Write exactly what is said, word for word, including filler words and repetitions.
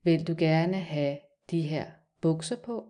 Vil du gerne have de her bukser på?